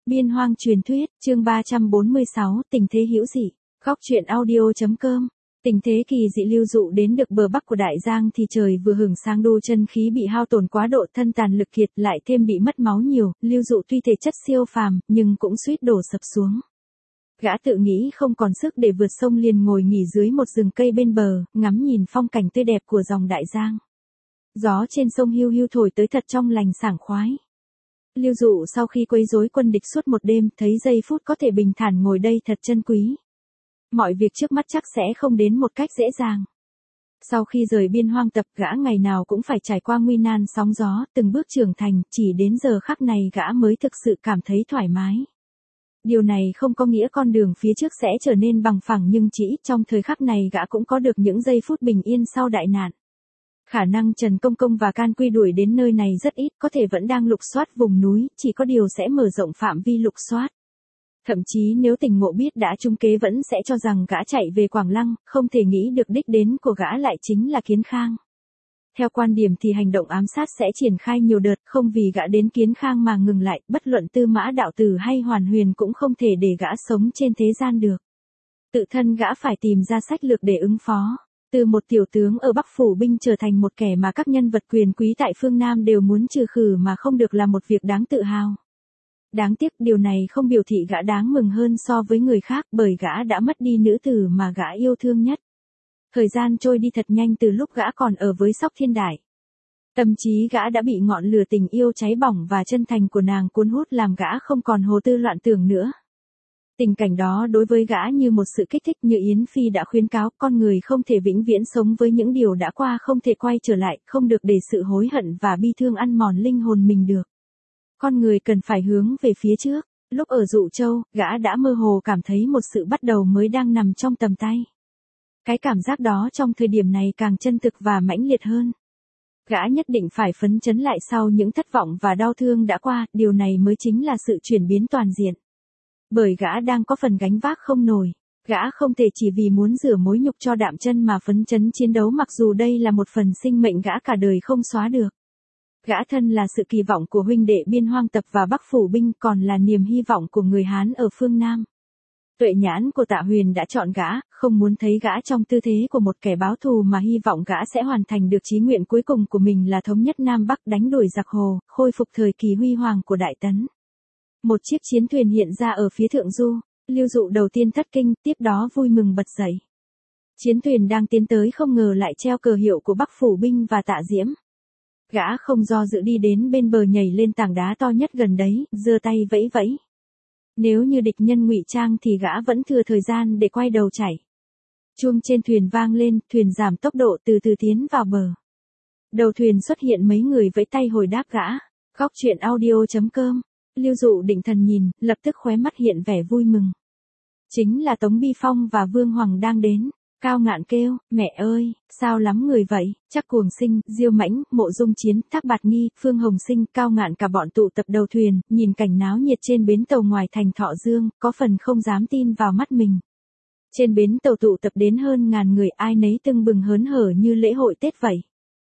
Biên hoang truyền thuyết, chương 346, tình thế hữu dị. Góc truyện audio.com. Tình thế kỳ dị Lưu Dụ đến được bờ bắc của Đại Giang thì trời vừa hửng sáng, đô chân khí bị hao tổn quá độ, thân tàn lực kiệt, lại thêm bị mất máu nhiều, Lưu Dụ tuy thể chất siêu phàm, nhưng cũng suýt đổ sập xuống. Gã tự nghĩ không còn sức để vượt sông, liền ngồi nghỉ dưới một rừng cây bên bờ, ngắm nhìn phong cảnh tươi đẹp của dòng Đại Giang. Gió trên sông hiu hiu thổi tới thật trong lành sảng khoái. Lưu Dụ sau khi quấy rối quân địch suốt một đêm, thấy giây phút có thể bình thản ngồi đây thật chân quý. Mọi việc trước mắt chắc sẽ không đến một cách dễ dàng. Sau khi rời biên hoang tập, gã ngày nào cũng phải trải qua nguy nan sóng gió, từng bước trưởng thành, chỉ đến giờ khắc này gã mới thực sự cảm thấy thoải mái. Điều này không có nghĩa con đường phía trước sẽ trở nên bằng phẳng, nhưng chỉ trong thời khắc này gã cũng có được những giây phút bình yên sau đại nạn. Khả năng Trần Công Công và Can Quy đuổi đến nơi này rất ít, có thể vẫn đang lục soát vùng núi, chỉ có điều sẽ mở rộng phạm vi lục soát. Thậm chí nếu Tình Ngộ biết đã trúng kế vẫn sẽ cho rằng gã chạy về Quảng Lăng, không thể nghĩ được đích đến của gã lại chính là Kiến Khang. Theo quan điểm thì hành động ám sát sẽ triển khai nhiều đợt, không vì gã đến Kiến Khang mà ngừng lại, bất luận Tư Mã Đạo Tử hay Hoàn Huyền cũng không thể để gã sống trên thế gian được. Tự thân gã phải tìm ra sách lược để ứng phó. Từ một tiểu tướng ở Bắc Phủ Binh trở thành một kẻ mà các nhân vật quyền quý tại phương Nam đều muốn trừ khử mà không được là một việc đáng tự hào. Đáng tiếc điều này không biểu thị gã đáng mừng hơn so với người khác, bởi gã đã mất đi nữ tử mà gã yêu thương nhất. Thời gian trôi đi thật nhanh từ lúc gã còn ở với Sóc Thiên Đại. Tâm trí gã đã bị ngọn lửa tình yêu cháy bỏng và chân thành của nàng cuốn hút, làm gã không còn hồ tư loạn tưởng nữa. Tình cảnh đó đối với gã như một sự kích thích, như Yến Phi đã khuyến cáo, con người không thể vĩnh viễn sống với những điều đã qua, không thể quay trở lại, không được để sự hối hận và bi thương ăn mòn linh hồn mình được. Con người cần phải hướng về phía trước. Lúc ở Dụ Châu, gã đã mơ hồ cảm thấy một sự bắt đầu mới đang nằm trong tầm tay. Cái cảm giác đó trong thời điểm này càng chân thực và mãnh liệt hơn. Gã nhất định phải phấn chấn lại sau những thất vọng và đau thương đã qua, điều này mới chính là sự chuyển biến toàn diện. Bởi gã đang có phần gánh vác không nổi, gã không thể chỉ vì muốn rửa mối nhục cho Đạm Chân mà phấn chấn chiến đấu, mặc dù đây là một phần sinh mệnh gã cả đời không xóa được. Gã thân là sự kỳ vọng của huynh đệ biên hoang tập và Bắc Phủ Binh, còn là niềm hy vọng của người Hán ở phương Nam. Tuệ nhãn của Tạ Huyền đã chọn gã, không muốn thấy gã trong tư thế của một kẻ báo thù mà hy vọng gã sẽ hoàn thành được chí nguyện cuối cùng của mình là thống nhất Nam Bắc, đánh đuổi giặc Hồ, khôi phục thời kỳ huy hoàng của Đại Tấn. Một chiếc chiến thuyền hiện ra ở phía thượng du, Lưu Dụ đầu tiên thất kinh, tiếp đó vui mừng bật dậy. Chiến thuyền đang tiến tới không ngờ lại treo cờ hiệu của Bắc Phủ Binh và Tạ Diễm. Gã không do dự đi đến bên bờ, nhảy lên tảng đá to nhất gần đấy, giơ tay vẫy vẫy. Nếu như địch nhân ngụy trang thì gã vẫn thừa thời gian để quay đầu chạy. Chuông trên thuyền vang lên, thuyền giảm tốc độ từ từ tiến vào bờ. Đầu thuyền xuất hiện mấy người vẫy tay hồi đáp gã. Góc truyện audio.com. Lưu Dụ định thần nhìn, lập tức khóe mắt hiện vẻ vui mừng. Chính là Tống Bi Phong và Vương Hoằng đang đến. Cao Ngạn kêu, mẹ ơi, sao lắm người vậy, chắc Cuồng Sinh, Diêu Mãnh, Mộ Dung Chiến, Thác Bạt Nghi, Phương Hồng Sinh, Cao Ngạn cả bọn tụ tập đầu thuyền, nhìn cảnh náo nhiệt trên bến tàu ngoài thành Thọ Dương, có phần không dám tin vào mắt mình. Trên bến tàu tụ tập đến hơn ngàn người, ai nấy tưng bừng hớn hở như lễ hội Tết vậy.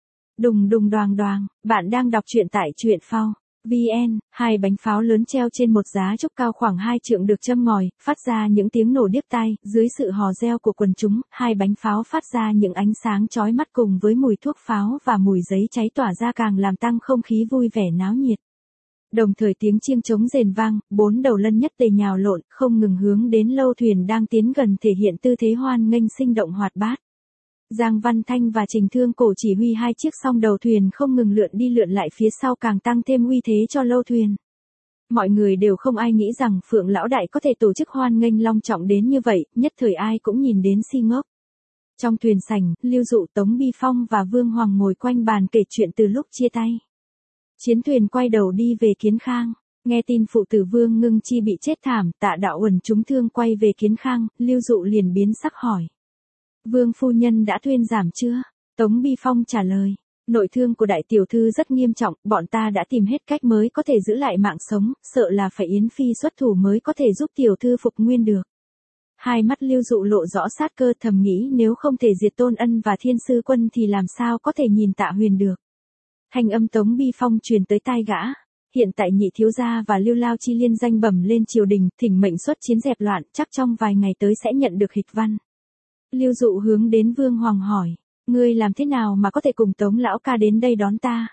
Đùng đùng đoàng đoàng, bạn đang đọc truyện tại truyện phao. VN, hai bánh pháo lớn treo trên một giá trúc cao khoảng 2 trượng được châm ngòi, phát ra những tiếng nổ điếc tai, dưới sự hò reo của quần chúng, hai bánh pháo phát ra những ánh sáng chói mắt cùng với mùi thuốc pháo và mùi giấy cháy tỏa ra càng làm tăng không khí vui vẻ náo nhiệt. Đồng thời tiếng chiêng trống rền vang, 4 đầu lân nhất tề nhào lộn, không ngừng hướng đến lâu thuyền đang tiến gần, thể hiện tư thế hoan nghênh sinh động hoạt bát. Giang Văn Thanh và Trình Thương Cổ chỉ huy hai chiếc song đầu thuyền không ngừng lượn đi lượn lại phía sau, càng tăng thêm uy thế cho lâu thuyền. Mọi người đều không ai nghĩ rằng Phượng Lão Đại có thể tổ chức hoan nghênh long trọng đến như vậy, nhất thời ai cũng nhìn đến si ngốc. Trong thuyền sảnh, Lưu Dụ, Tống Bi Phong và Vương Hoằng ngồi quanh bàn kể chuyện từ lúc chia tay. Chiến thuyền quay đầu đi về Kiến Khang. Nghe tin phụ tử Vương Ngưng Chi bị chết thảm, Tạ Đạo Uẩn trúng thương quay về Kiến Khang, Lưu Dụ liền biến sắc hỏi. Vương phu nhân đã thuyên giảm chưa? Tống Bi Phong trả lời. Nội thương của đại tiểu thư rất nghiêm trọng, bọn ta đã tìm hết cách mới có thể giữ lại mạng sống, sợ là phải Yến Phi xuất thủ mới có thể giúp tiểu thư phục nguyên được. Hai mắt Lưu Dụ lộ rõ sát cơ, thầm nghĩ nếu không thể diệt Tôn Ân và Thiên Sư Quân thì làm sao có thể nhìn Tạ Huyền được. Thanh âm Tống Bi Phong truyền tới tai gã. hiện tại nhị thiếu gia và Lưu Lao Chi liên danh bẩm lên triều đình, thỉnh mệnh xuất chiến dẹp loạn, chắc trong vài ngày tới sẽ nhận được hịch văn. Lưu Dụ hướng đến Vương Hoàng hỏi, ngươi làm thế nào mà có thể cùng Tống lão ca đến đây đón ta?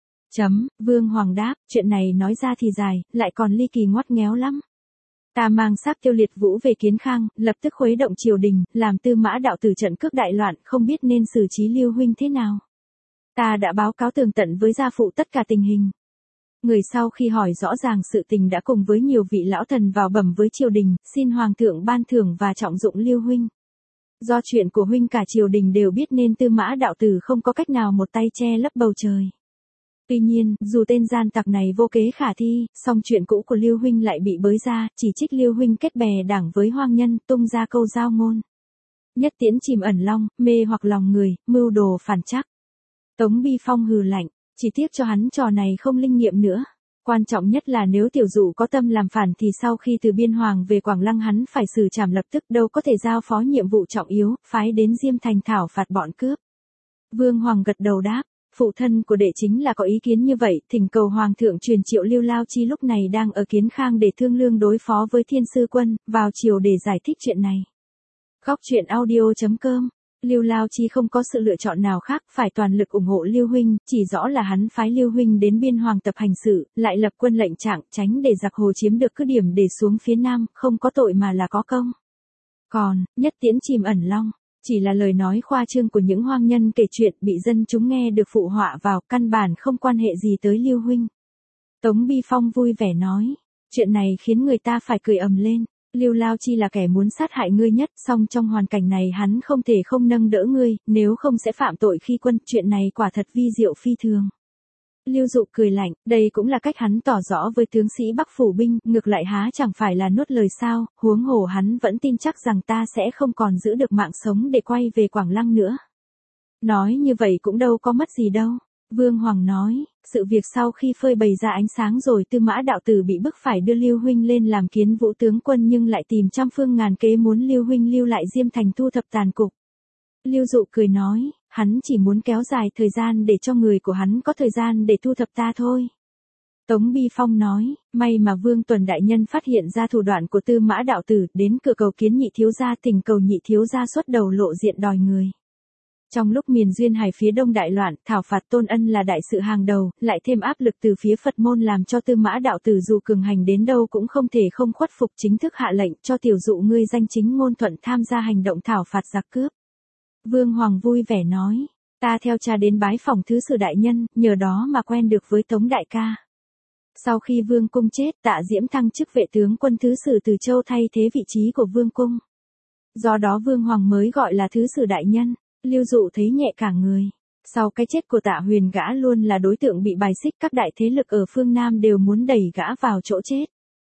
Vương Hoàng đáp, chuyện này nói ra thì dài, lại còn ly kỳ ngoắt ngéo lắm. Ta mang xác Tiêu Liệt Vũ về Kiến Khang, lập tức khuấy động triều đình, làm Tư Mã đạo tử trận cướp đại loạn, không biết nên xử trí Lưu huynh thế nào. Ta đã báo cáo tường tận với gia phụ tất cả tình hình. Người sau khi hỏi rõ ràng sự tình đã cùng với nhiều vị lão thần vào bẩm với triều đình, xin hoàng thượng ban thưởng và trọng dụng Lưu huynh. Do chuyện của huynh cả triều đình đều biết nên Tư Mã đạo tử không có cách nào một tay che lấp bầu trời. Tuy nhiên, dù tên gian tặc này vô kế khả thi, song chuyện cũ của Lưu huynh lại bị bới ra, chỉ trích Lưu huynh kết bè đảng với hoang nhân, tung ra câu giao ngôn. Nhất tiễn chìm ẩn long, mê hoặc lòng người, mưu đồ phản trắc. Tống Bi Phong hừ lạnh, chỉ tiếc cho hắn trò này không linh nghiệm nữa. Quan trọng nhất là nếu tiểu dụ có tâm làm phản thì sau khi từ Biên Hoàng về Quảng Lăng hắn phải xử trảm lập tức, đâu có thể giao phó nhiệm vụ trọng yếu, phái đến Diêm Thành thảo phạt bọn cướp. Vương Hoàng gật đầu đáp, phụ thân của đệ chính là có ý kiến như vậy, thỉnh cầu Hoàng thượng truyền triệu Lưu Lao Chi lúc này đang ở Kiến Khang để thương lương đối phó với Thiên Sư Quân, vào triều để giải thích chuyện này. Góc truyện audio.com. Lưu Lao Chi không có sự lựa chọn nào khác, phải toàn lực ủng hộ Lưu huynh, chỉ rõ là hắn phái Lưu huynh đến Biên Hoàng tập hành sự, lại lập quân lệnh trạng, tránh để giặc Hồ chiếm được cứ điểm để xuống phía Nam, không có tội mà là có công. Còn, nhất tiễn chìm ẩn long, chỉ là lời nói khoa trương của những hoang nhân kể chuyện bị dân chúng nghe được phụ họa vào, căn bản không quan hệ gì tới Lưu huynh. Tống Bi Phong vui vẻ nói, chuyện này khiến người ta phải cười ầm lên. Lưu Lao Chi là kẻ muốn sát hại ngươi nhất, song trong hoàn cảnh này hắn không thể không nâng đỡ ngươi, nếu không sẽ phạm tội khi quân, chuyện này quả thật vi diệu phi thường. Lưu Dụ cười lạnh, đây cũng là cách hắn tỏ rõ với tướng sĩ Bắc phủ binh, ngược lại há chẳng phải là nuốt lời sao, huống hồ hắn vẫn tin chắc rằng ta sẽ không còn giữ được mạng sống để quay về Quảng Lăng nữa. Nói như vậy cũng đâu có mất gì đâu. Vương Hoàng nói, sự việc sau khi phơi bày ra ánh sáng rồi, Tư Mã đạo tử bị bức phải đưa Lưu huynh lên làm Kiến Vũ tướng quân nhưng lại tìm trăm phương ngàn kế muốn Lưu huynh lưu lại Diêm Thành thu thập tàn cục. Lưu Dụ cười nói, hắn chỉ muốn kéo dài thời gian để cho người của hắn có thời gian để thu thập ta thôi. Tống Bi Phong nói, may mà Vương Tuần đại nhân phát hiện ra thủ đoạn của Tư Mã đạo tử, đến cửa cầu kiến nhị thiếu gia, tình cầu nhị thiếu gia xuất đầu lộ diện đòi người. Trong lúc miền duyên hải phía đông đại loạn, thảo phạt Tôn Ân là đại sự hàng đầu, lại thêm áp lực từ phía Phật môn làm cho Tư Mã đạo tử dù cường hành đến đâu cũng không thể không khuất phục, chính thức hạ lệnh cho tiểu dụ ngươi danh chính ngôn thuận tham gia hành động thảo phạt giặc cướp. Vương Hoàng vui vẻ nói, ta theo cha đến bái phòng thứ sử đại nhân, nhờ đó mà quen được với Tống đại ca. Sau khi Vương Cung chết, Tạ Diễm thăng chức vệ tướng quân thứ sử Từ Châu thay thế vị trí của Vương Cung. Do đó Vương Hoàng mới gọi là thứ sử đại nhân. Lưu Dụ thấy nhẹ cả người. Sau cái chết của Tạ Huyền, gã luôn là đối tượng bị bài xích, các đại thế lực ở phương Nam đều muốn đẩy gã vào chỗ chết.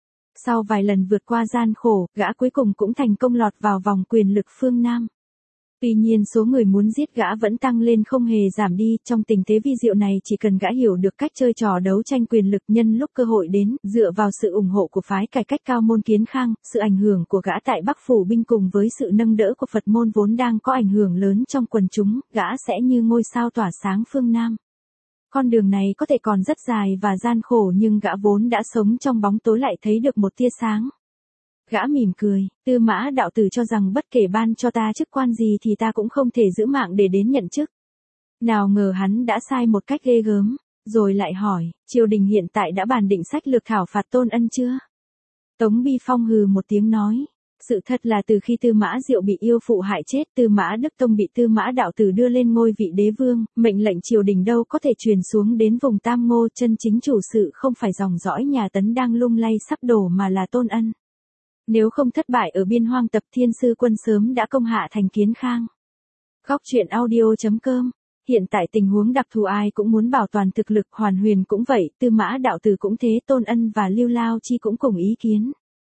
Sau vài lần vượt qua gian khổ, gã cuối cùng cũng thành công lọt vào vòng quyền lực phương Nam. Tuy nhiên số người muốn giết gã vẫn tăng lên không hề giảm đi, trong tình thế vi diệu này chỉ cần gã hiểu được cách chơi trò đấu tranh quyền lực, nhân lúc cơ hội đến, dựa vào sự ủng hộ của phái cải cách Cao Môn Kiến Khang, sự ảnh hưởng của gã tại Bắc phủ binh cùng với sự nâng đỡ của Phật môn vốn đang có ảnh hưởng lớn trong quần chúng, gã sẽ như ngôi sao tỏa sáng phương Nam. Con đường này có thể còn rất dài và gian khổ nhưng gã vốn đã sống trong bóng tối lại thấy được một tia sáng. Gã mỉm cười, Tư Mã đạo tử cho rằng bất kể ban cho ta chức quan gì thì ta cũng không thể giữ mạng để đến nhận chức. Nào ngờ hắn đã sai một cách ghê gớm, rồi lại hỏi, triều đình hiện tại đã bàn định sách lược thảo phạt Tôn Ân chưa? Tống Bi Phong hừ một tiếng nói, sự thật là từ khi Tư Mã Diệu bị yêu phụ hại chết, Tư Mã Đức Tông bị Tư Mã đạo tử đưa lên ngôi vị đế vương, mệnh lệnh triều đình đâu có thể truyền xuống đến vùng Tam Ngô, chân chính chủ sự không phải dòng dõi nhà Tấn đang lung lay sắp đổ mà là Tôn Ân. Nếu không thất bại ở Biên Hoang tập, Thiên Sư Quân sớm đã công hạ thành Kiến Khang. Góc truyện audio.com. Hiện tại tình huống đặc thù ai cũng muốn bảo toàn thực lực, Hoàn Huyền cũng vậy, Tư Mã đạo tử cũng thế, Tôn Ân và Lưu Lao Chi cũng cùng ý kiến.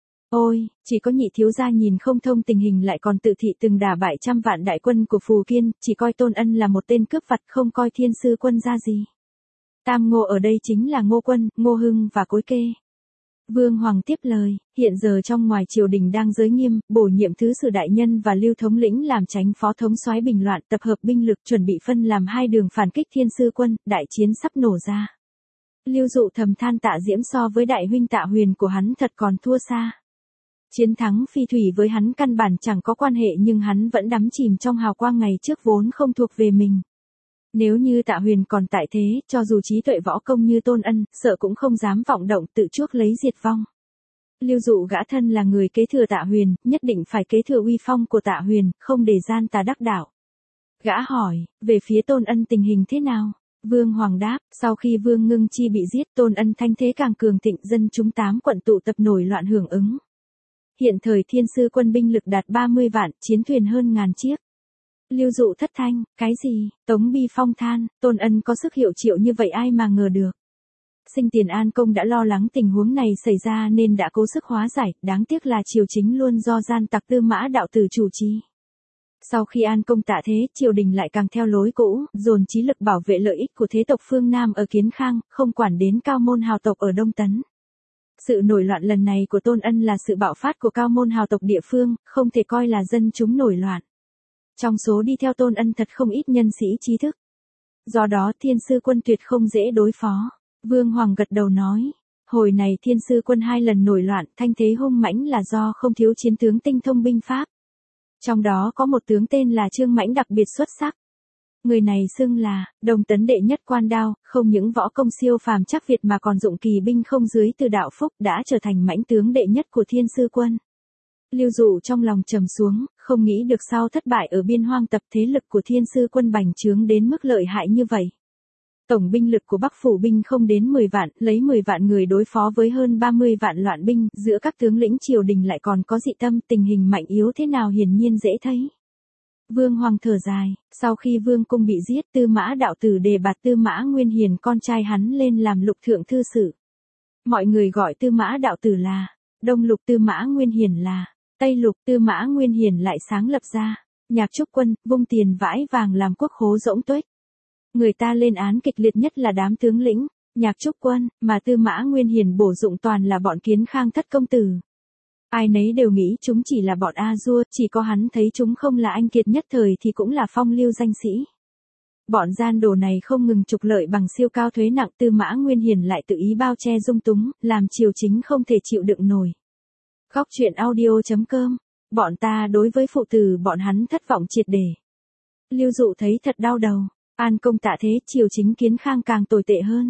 Ôi, chỉ có nhị thiếu gia nhìn không thông tình hình lại còn tự thị từng đả bại trăm vạn đại quân của Phù Kiên, chỉ coi Tôn Ân là một tên cướp vặt, không coi Thiên Sư Quân ra gì. Tam Ngô ở đây chính là Ngô Quân, Ngô Hưng và Cối Kê. Vương Hoàng tiếp lời, hiện giờ trong ngoài triều đình đang giới nghiêm, bổ nhiệm thứ sử đại nhân và Lưu thống lĩnh làm chánh phó thống soái bình loạn, tập hợp binh lực chuẩn bị phân làm hai đường phản kích Thiên Sư Quân, đại chiến sắp nổ ra. Lưu Dụ thầm than Tạ Diễm so với đại huynh Tạ Huyền của hắn thật còn thua xa. Chiến thắng phi thủy với hắn căn bản chẳng có quan hệ nhưng hắn vẫn đắm chìm trong hào quang ngày trước vốn không thuộc về mình. Nếu như Tạ Huyền còn tại thế, cho dù trí tuệ võ công như Tôn Ân, sợ cũng không dám vọng động tự chuốc lấy diệt vong. Lưu Dụ gã thân là người kế thừa Tạ Huyền, nhất định phải kế thừa uy phong của Tạ Huyền, không để gian tà đắc đạo. Gã hỏi, về phía Tôn Ân tình hình thế nào? Vương Hoàng đáp, sau khi Vương Ngưng Chi bị giết, Tôn Ân thanh thế càng cường thịnh, dân chúng 8 quận tụ tập nổi loạn hưởng ứng. Hiện thời Thiên Sư quân binh lực đạt 30 vạn, chiến thuyền hơn ngàn chiếc. Lưu Dụ thất thanh, cái gì? Tống Bi Phong than, Tôn Ân có sức hiệu triệu như vậy ai mà ngờ được. Sinh Tiền An Công đã lo lắng tình huống này xảy ra nên đã cố sức hóa giải, đáng tiếc là triều chính luôn do gian tặc Tư Mã đạo tử chủ trì. Sau khi An Công tạ thế, triều đình lại càng theo lối cũ, dồn trí lực bảo vệ lợi ích của thế tộc phương Nam ở Kiến Khang, không quản đến cao môn hào tộc ở Đông Tấn. Sự nổi loạn lần này của Tôn Ân là sự bạo phát của cao môn hào tộc địa phương, không thể coi là dân chúng nổi loạn. Trong số đi theo Tôn Ân thật không ít nhân sĩ trí thức. Do đó Thiên Sư quân tuyệt không dễ đối phó. Vương Hoàng gật đầu nói, hồi này Thiên Sư quân 2 lần nổi loạn, thanh thế hung mãnh là do không thiếu chiến tướng tinh thông binh pháp. Trong đó có một tướng tên là Trương Mãnh đặc biệt xuất sắc. Người này xưng là Đồng Tấn đệ nhất quan đao, không những võ công siêu phàm chắc Việt mà còn dụng kỳ binh không dưới từ đạo phúc, đã trở thành mãnh tướng đệ nhất của Thiên Sư quân. Lưu Dụ trong lòng trầm xuống, không nghĩ được sau thất bại ở biên hoang tập thế lực của Thiên Sư quân bành trướng đến mức lợi hại như vậy. Tổng binh lực của Bắc phủ binh không đến 10 vạn, lấy 10 vạn người đối phó với hơn 30 vạn loạn binh, giữa các tướng lĩnh triều đình lại còn có dị tâm, tình hình mạnh yếu thế nào hiển nhiên dễ thấy. Vương Hoàng thở dài, sau khi Vương Cung bị giết, Tư Mã đạo tử đề bạt Tư Mã Nguyên Hiền con trai hắn lên làm lục thượng thư sử. Mọi người gọi Tư Mã đạo tử là Đông Lục, Tư Mã Nguyên Hiền là Tây Lục. Tư Mã Nguyên Hiền lại sáng lập ra Nhạc Trúc quân, vung tiền vãi vàng làm quốc khố rỗng tuếch. Người ta lên án kịch liệt nhất là đám tướng lĩnh Nhạc Trúc quân, mà Tư Mã Nguyên Hiền bổ dụng toàn là bọn Kiến Khang thất công tử. Ai nấy đều nghĩ chúng chỉ là bọn A Dua, chỉ có hắn thấy chúng không là anh kiệt nhất thời thì cũng là phong lưu danh sĩ. Bọn gian đồ này không ngừng trục lợi bằng siêu cao thuế nặng, Tư Mã Nguyên Hiền lại tự ý bao che dung túng, làm triều chính không thể chịu đựng nổi. Góc truyện audio.com, bọn ta đối với phụ tử bọn hắn thất vọng triệt để. Lưu Dụ thấy thật đau đầu, An Công tạ thế, triều chính Kiến Khang càng tồi tệ hơn.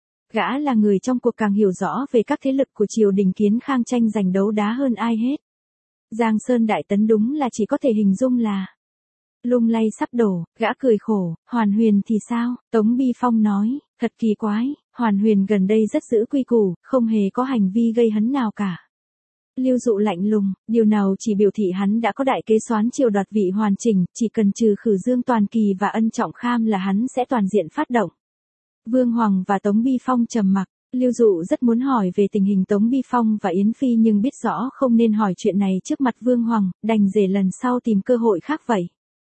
Gã là người trong cuộc càng hiểu rõ về các thế lực của triều đình Kiến Khang tranh giành đấu đá hơn ai hết. Giang Sơn Đại Tấn đúng là chỉ có thể hình dung là lung lay sắp đổ. Gã cười khổ, Hoàn Huyền thì sao? Tống Bi Phong nói, thật kỳ quái, Hoàn Huyền gần đây rất giữ quy củ, không hề có hành vi gây hấn nào cả. Lưu Dụ lạnh lùng, điều nào chỉ biểu thị hắn đã có đại kế soán triều đoạt vị hoàn chỉnh, chỉ cần trừ khử Dương Toàn Kỳ và Ân Trọng Kham là hắn sẽ toàn diện phát động. Vương Hoàng và Tống Bi Phong trầm mặc. Lưu Dụ rất muốn hỏi về tình hình Tống Bi Phong và Yến Phi nhưng biết rõ không nên hỏi chuyện này trước mặt Vương Hoàng, đành để lần sau tìm cơ hội khác vậy.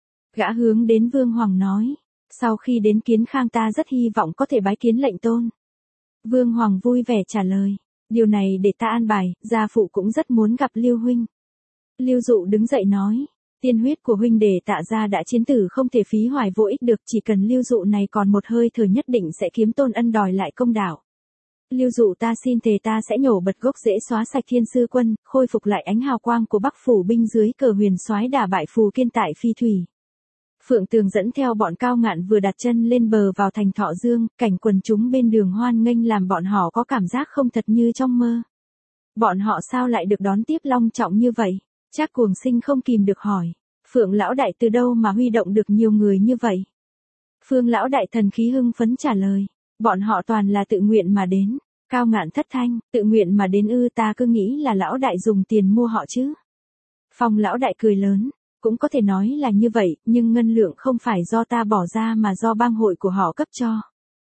Gã hướng đến Vương Hoàng nói, sau khi đến Kiến Khang ta rất hy vọng có thể bái kiến lệnh tôn. Vương Hoàng vui vẻ trả lời, điều này để ta an bài, gia phụ cũng rất muốn gặp Lưu huynh. Lưu Dụ đứng dậy nói, tiên huyết của huynh đệ Tạ gia đã chiến tử không thể phí hoài vô ích được, chỉ cần Lưu Dụ này còn một hơi thở nhất định sẽ kiếm Tôn Ân đòi lại công đạo. Lưu Dụ ta xin thề ta sẽ nhổ bật gốc rễ xóa sạch Thiên Sư quân, khôi phục lại ánh hào quang của Bắc phủ binh dưới cờ Huyền Soái đả bại Phù Kiên tại Phi Thủy. Phượng Tường dẫn theo bọn Cao Ngạn vừa đặt chân lên bờ vào thành Thọ Dương, cảnh quần chúng bên đường hoan nghênh làm bọn họ có cảm giác không thật như trong mơ. Bọn họ sao lại được đón tiếp long trọng như vậy? Trác Cuồng Sinh không kìm được hỏi, Phượng lão đại từ đâu mà huy động được nhiều người như vậy? Phương lão đại thần khí hưng phấn trả lời, bọn họ toàn là tự nguyện mà đến. Cao Ngạn thất thanh, tự nguyện mà đến ư? Ta cứ nghĩ là lão đại dùng tiền mua họ chứ. Phong lão đại cười lớn, cũng có thể nói là như vậy, nhưng ngân lượng không phải do ta bỏ ra mà do bang hội của họ cấp cho.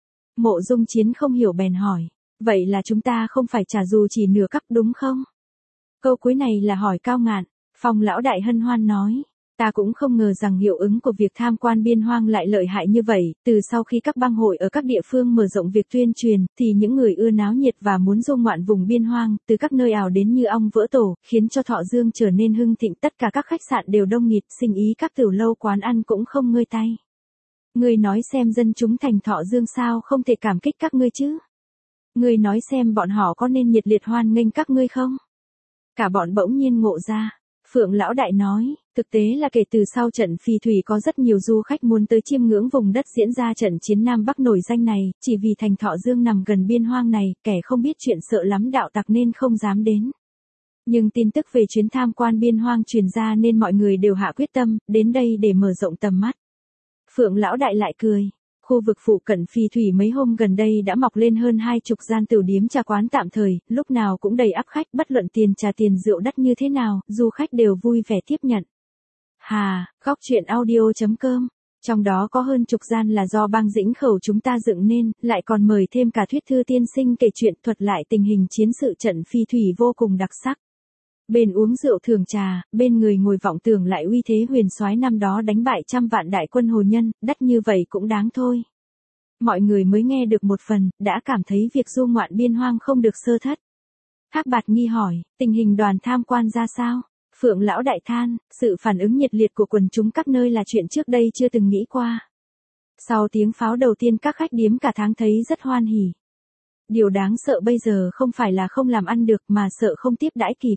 Mộ Dung Chiến không hiểu bèn hỏi, vậy là chúng ta không phải trả dù chỉ nửa cấp đúng không? Câu cuối này là hỏi Cao Ngạn. Phong lão đại hân hoan nói, ta cũng không ngờ rằng hiệu ứng của việc tham quan biên hoang lại lợi hại như vậy, từ sau khi các bang hội ở các địa phương mở rộng việc tuyên truyền, thì những người ưa náo nhiệt và muốn du ngoạn vùng biên hoang, từ các nơi ảo đến như ong vỡ tổ, khiến cho Thọ Dương trở nên hưng thịnh, tất cả các khách sạn đều đông nghịt, sinh ý các tiểu lâu quán ăn cũng không ngơi tay. Ngươi nói xem dân chúng thành Thọ Dương sao không thể cảm kích các ngươi chứ? Ngươi nói xem bọn họ có nên nhiệt liệt hoan nghênh các ngươi không? Cả bọn bỗng nhiên ngộ ra. Phượng Lão Đại nói, thực tế là kể từ sau trận phì thủy có rất nhiều du khách muốn tới chiêm ngưỡng vùng đất diễn ra trận chiến Nam Bắc nổi danh này, chỉ vì thành Thọ Dương nằm gần biên hoang này, kẻ không biết chuyện sợ lắm đạo tặc nên không dám đến. Nhưng tin tức về chuyến tham quan biên hoang truyền ra nên mọi người đều hạ quyết tâm, đến đây để mở rộng tầm mắt. Phượng Lão Đại lại cười. Khu vực phụ cận phì thủy mấy hôm gần đây đã mọc lên hơn 20 gian tiểu điếm trà quán tạm thời, lúc nào cũng đầy ắp khách, bất luận tiền trà tiền rượu đắt như thế nào, du khách đều vui vẻ tiếp nhận. Hà, góc truyện audio.com. Trong đó có hơn chục gian là do bang Dĩnh Khẩu chúng ta dựng nên, lại còn mời thêm cả thuyết thư tiên sinh kể chuyện thuật lại tình hình chiến sự trận phì thủy vô cùng đặc sắc. Bên uống rượu thưởng trà, bên người ngồi vọng tưởng lại uy thế huyền soái năm đó đánh bại trăm vạn đại quân Hồ Nhân, đắt như vậy cũng đáng thôi. Mọi người mới nghe được một phần, đã cảm thấy việc du ngoạn biên hoang không được sơ thất. Hắc Bạt nghi hỏi, tình hình đoàn tham quan ra sao? Phượng Lão Đại than, sự phản ứng nhiệt liệt của quần chúng các nơi là chuyện trước đây chưa từng nghĩ qua. Sau tiếng pháo đầu tiên các khách điếm cả tháng thấy rất hoan hỉ. Điều đáng sợ bây giờ không phải là không làm ăn được mà sợ không tiếp đãi kịp.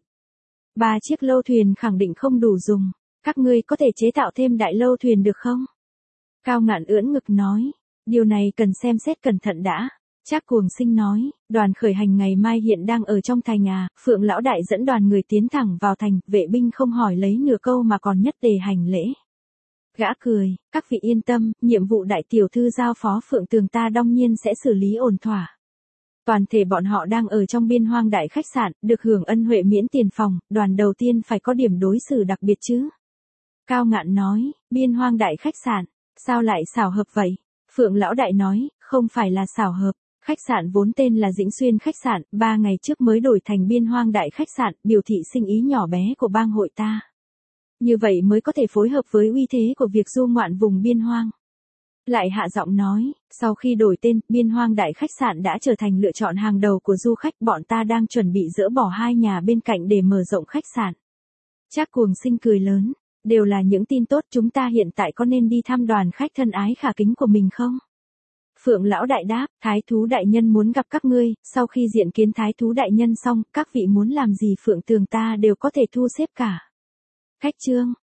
3 chiếc lâu thuyền khẳng định không đủ dùng, các ngươi có thể chế tạo thêm đại lâu thuyền được không? Cao Ngạn ưỡn ngực nói, điều này cần xem xét cẩn thận đã. Trác Cuồng Sinh nói, đoàn khởi hành ngày mai hiện đang ở trong thành à, Phượng Lão Đại dẫn đoàn người tiến thẳng vào thành, vệ binh không hỏi lấy nửa câu mà còn nhất tề hành lễ. Gã cười, các vị yên tâm, nhiệm vụ đại tiểu thư giao phó Phượng Tường ta đương nhiên sẽ xử lý ổn thỏa. Toàn thể bọn họ đang ở trong biên hoang đại khách sạn, được hưởng ân huệ miễn tiền phòng, đoàn đầu tiên phải có điểm đối xử đặc biệt chứ. Cao Ngạn nói, biên hoang đại khách sạn, sao lại xảo hợp vậy? Phượng Lão Đại nói, không phải là xảo hợp, khách sạn vốn tên là Dĩnh Xuyên khách sạn, 3 ngày trước mới đổi thành biên hoang đại khách sạn, biểu thị sinh ý nhỏ bé của bang hội ta. Như vậy mới có thể phối hợp với uy thế của việc du ngoạn vùng biên hoang. Lại hạ giọng nói, sau khi đổi tên, biên hoang đại khách sạn đã trở thành lựa chọn hàng đầu của du khách, bọn ta đang chuẩn bị dỡ bỏ 2 nhà bên cạnh để mở rộng khách sạn. Trác Cuồng Sinh cười lớn, đều là những tin tốt, chúng ta hiện tại có nên đi thăm đoàn khách thân ái khả kính của mình không? Phượng Lão Đại đáp, Thái thú đại nhân muốn gặp các ngươi, sau khi diện kiến Thái thú đại nhân xong, các vị muốn làm gì Phượng Tường ta đều có thể thu xếp cả. Khách trương,